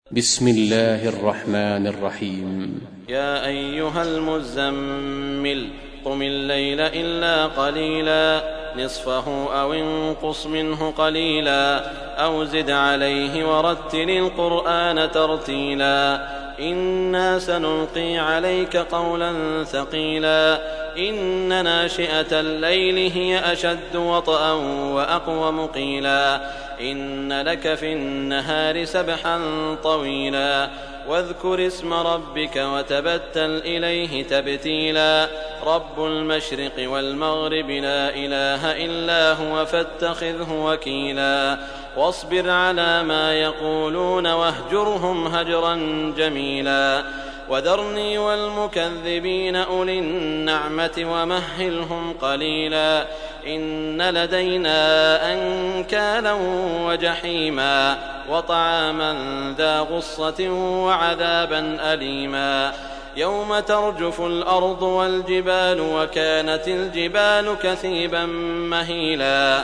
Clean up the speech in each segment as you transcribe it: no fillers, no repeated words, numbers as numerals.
بسم الله الرحمن الرحيم. يا أيها المزمل قم الليل إلا قليلا نصفه أو انقص منه قليلا أو زد عليه ورتل القرآن ترتيلا إنا سنلقي عليك قولا ثقيلا إن ناشئة الليل هي أشد وطئا وأقوم قيلا إن لك في النهار سبحا طويلا واذكر اسم ربك وتبتل إليه تبتيلا رب المشرق والمغرب لا إله إلا هو فاتخذه وكيلا واصبر على ما يقولون واهجرهم هجرا جميلا وذرني والمكذبين أولي النعمة ومهلهم قليلا إن لدينا أنكالا وجحيما وطعاما ذا غصة وعذابا أليما يوم ترجف الأرض والجبال وكانت الجبال كثيبا مهيلا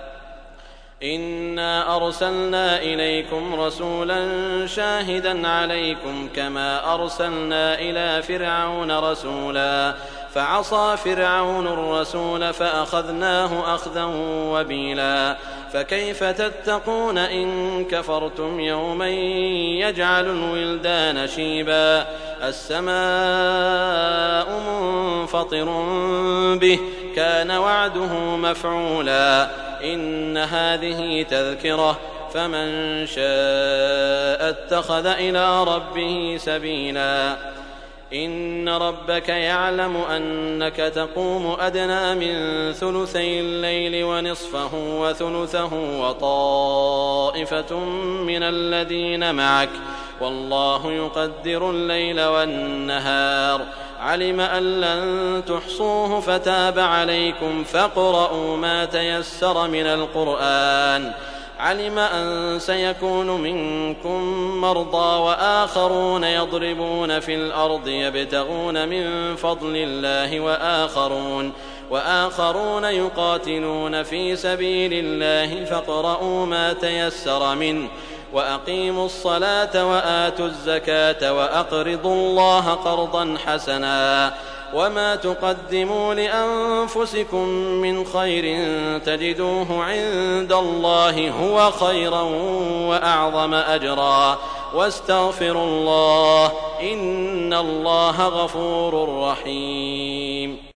إنا أرسلنا إليكم رسولا شاهدا عليكم كما أرسلنا إلى فرعون رسولا فعصى فرعون الرسول فأخذناه أخذا وبيلا فكيف تتقون إن كفرتم يوما يجعل الولدان شيبا السماء منفطر به كان وعده مفعولا إن هذه تذكرة فمن شاء اتخذ إلى ربه سبيلا إن ربك يعلم أنك تقوم أدنى من ثلثي الليل ونصفه وثلثه وطائفة من الذين معك والله يقدر الليل والنهار علم أن لن تحصوه فتاب عليكم فاقرؤوا ما تيسر من القرآن علم أن سيكون منكم مرضى وآخرون يضربون في الأرض يبتغون من فضل الله وآخرون يقاتلون في سبيل الله فاقرؤوا ما تيسر منه وأقيموا الصلاة وآتوا الزكاة وأقرضوا الله قرضا حسنا وما تقدموا لأنفسكم من خير تجدوه عند الله هو خيرا وأعظم أجرا واستغفروا الله إن الله غفور رحيم.